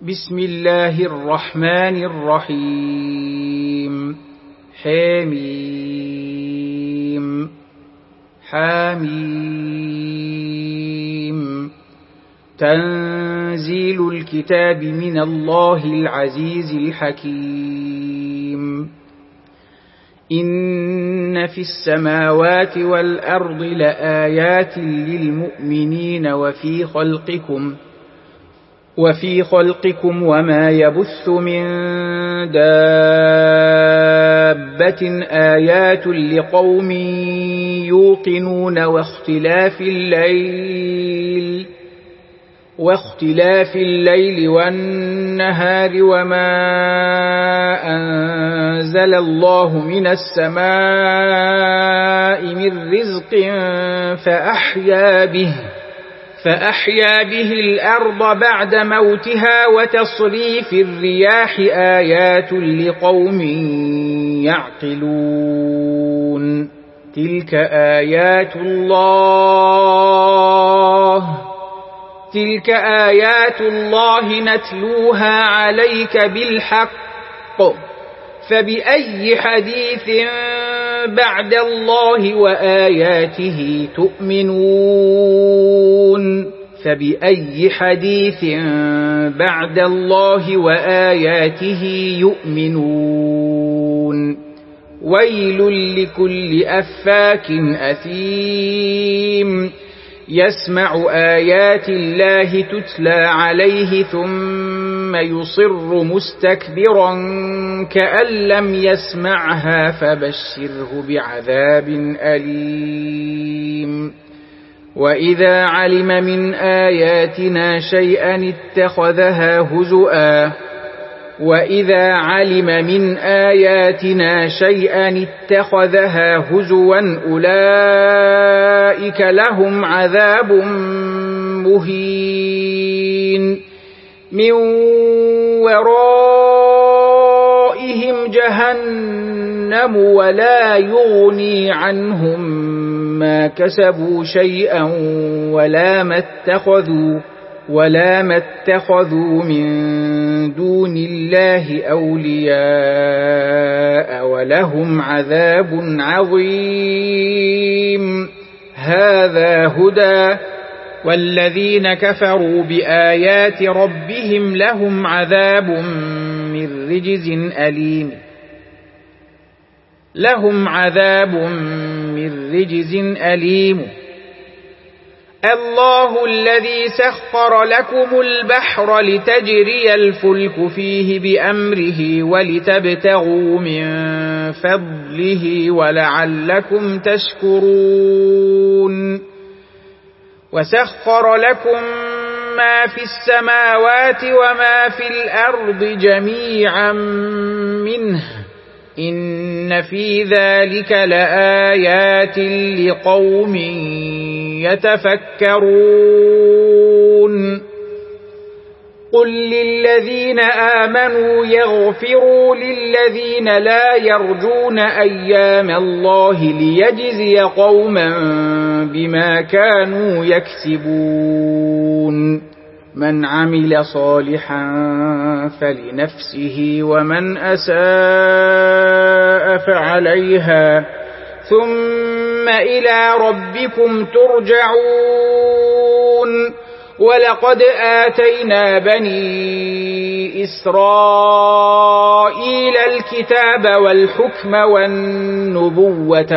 بسم الله الرحمن الرحيم حميم حميم تنزيل الكتاب من الله العزيز الحكيم إن في السماوات والأرض لآيات للمؤمنين وفي خلقكم وما يبث من دابة آيات لقوم يوقنون واختلاف الليل والنهار وما أنزل الله من السماء من رزق فأحيا به الأرض بعد موتها وتصريف الرياح آيات لقوم يعقلون تلك آيات الله نتلوها عليك بالحق فبأي حديث بعد الله وآياته يؤمنون ويل لكل أفاك أثيم يسمع آيات الله تتلى عليه ثم يصر مستكبرا كأن لم يسمعها فبشره بعذاب أليم وإذا علم من آياتنا شيئا اتخذها هزوا أولئك لهم عذاب مهين من ورائهم جهنم ولا يغني عنهم ما كسبوا شيئا ولا ما اتخذوا من دون الله أولياء ولهم عذاب عظيم هذا هدى والذين كفروا بآيات ربهم لهم عذاب من رجز أليم الله الذي سخر لكم البحر لتجري الفلك فيه بأمره ولتبتغوا من فضله ولعلكم تشكرون وسخر لكم ما في السماوات وما في الأرض جميعا منه إن في ذلك لآيات لقوم يتفكرون قل للذين آمنوا يغفروا للذين لا يرجون أيام الله ليجزي قوما بما كانوا يكسبون من عمل صالحا فلنفسه ومن أساء فعليها ثم إلى ربكم ترجعون ولقد آتينا بني إسرائيل الكتاب والحكم والنبوة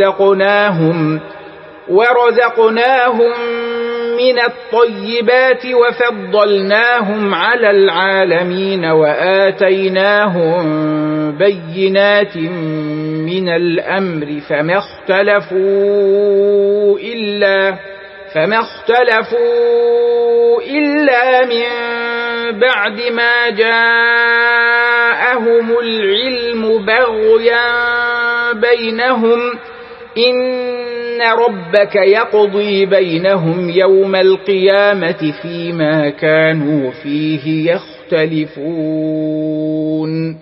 ورزقناهم من الطيبات وفضلناهم على العالمين وآتيناهم بينات من الأمر فما اختلفوا إلا من بعد ما جاءهم العلم بغيا بينهم إن ربك يقضي بينهم يوم القيامة فيما كانوا فيه يختلفون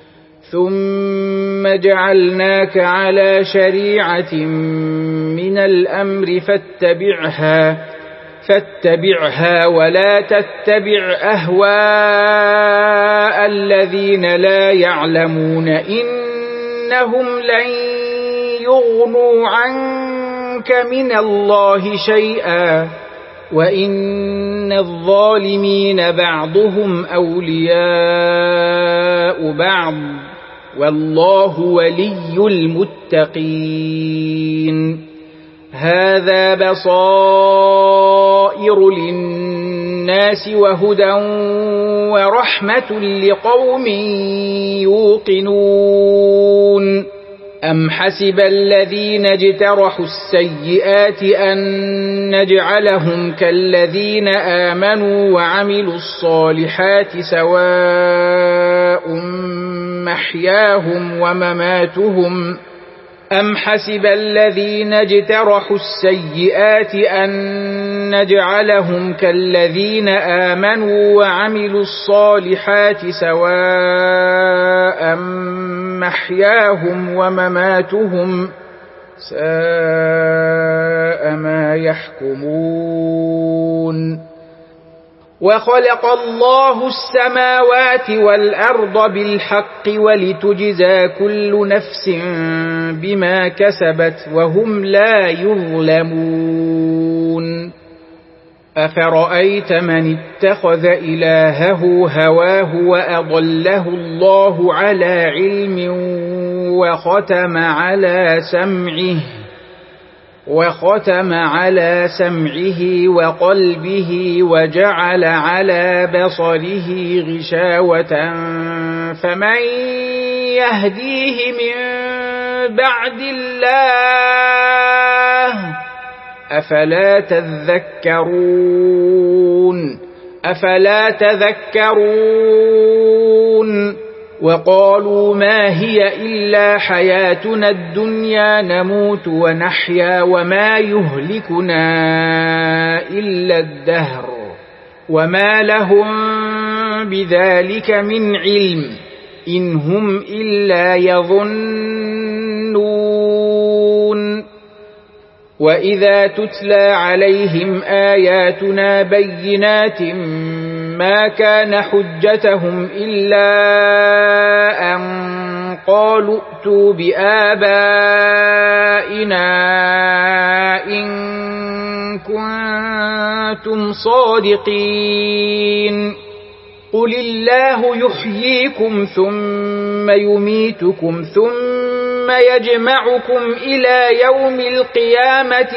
ثم جعلناك على شريعة من الأمر فاتبعها ولا تتبع أهواء الذين لا يعلمون إنهم لن يغنوا عنك من الله شيئا وإن الظالمين بعضهم أولياء بعض والله ولي المتقين هذا بصائر للناس وهدى ورحمة لقوم يوقنون أم حسب الذين اجترحوا السيئات أن نجعلهم كالذين آمنوا وعملوا الصالحات سواء محياهم ومماتهم أم حسب الذين اجترحوا السيئات أن نجعلهم كالذين آمنوا وعملوا الصالحات سواء محياهم ومماتهم ساء ما يحكمون وخلق الله السماوات والأرض بالحق ولتجزى كل نفس بما كسبت وهم لا يظلمون أفرأيت من اتخذ إلهه هواه وأضله الله على علم وختم على سمعه وقلبه وجعل على بصره غشاوة فمن يهديه من بعد الله أفلا تذكرون وقالوا ما هي إلا حياتنا الدنيا نموت ونحيا وما يهلكنا إلا الدهر وما لهم بذلك من علم إن هم إلا يظنون وإذا تتلى عليهم آياتنا بينات ما كان حجتهم إلا أن قالوا ائتوا بآبائنا إن كنتم صادقين قل الله يحييكم ثم يميتكم ثم يجمعكم إلى يوم القيامة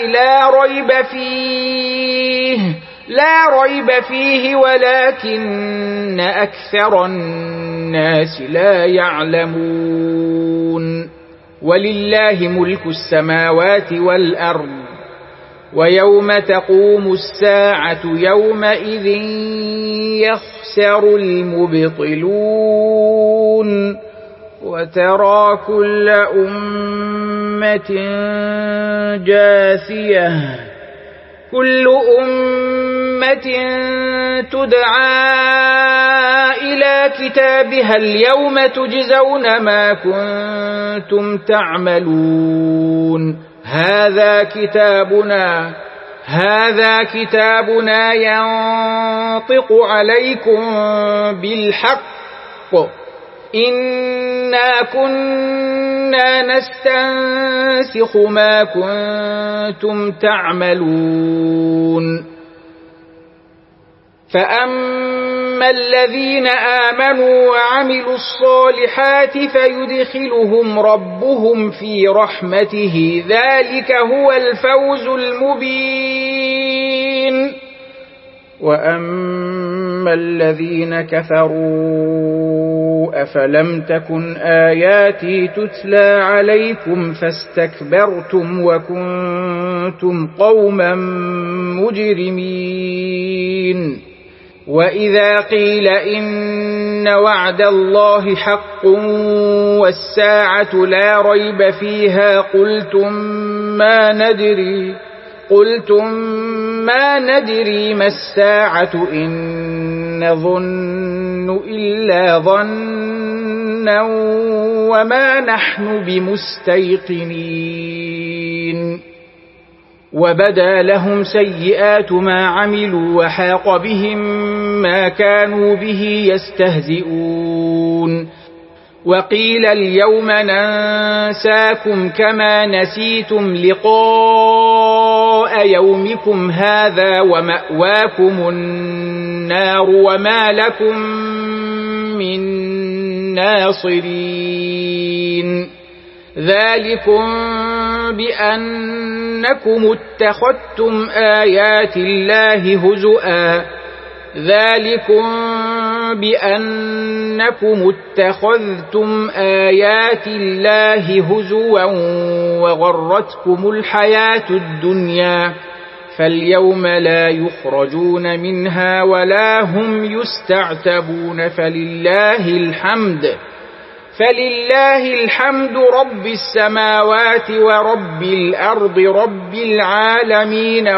لا ريب فيه ولكن أكثر الناس لا يعلمون ولله ملك السماوات والأرض ويوم تقوم الساعة يومئذ يخسر المبطلون وترى كل أمة جاثية كل أمة تدعى إلى كتابها اليوم تجزون ما كنتم تعملون هذا كتابنا ينطق عليكم بالحق إنا كنا نستنسخ ما كنتم تعملون فأما الذين آمنوا وعملوا الصالحات فيدخلهم ربهم في رحمته ذلك هو الفوز المبين وأما الذين كفروا أفلم تكن آياتي تتلى عليكم فاستكبرتم وكنتم قوما مجرمين وإذا قيل إن وعد الله حق والساعة لا ريب فيها قلتم ما ندري ما الساعة إن نظن إلا ظنا وما نحن بمستيقنين وبدا لهم سيئات ما عملوا وحاق بهم ما كانوا به يستهزئون وقيل اليوم ننساكم كما نسيتم لقاء يومكم هذا ومأواكم النار وما لكم من ناصرين ذلكم بأنكم اتخذتم آيات الله هزؤا وغرتكم الحياة الدنيا فاليوم لا يخرجون منها ولا هم يستعتبون فلله الحمد رب السماوات ورب الأرض رب العالمين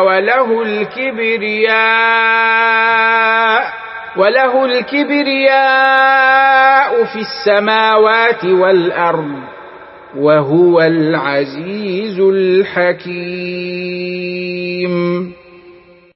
وله الكبرياء في السماوات والأرض وهو العزيز الحكيم.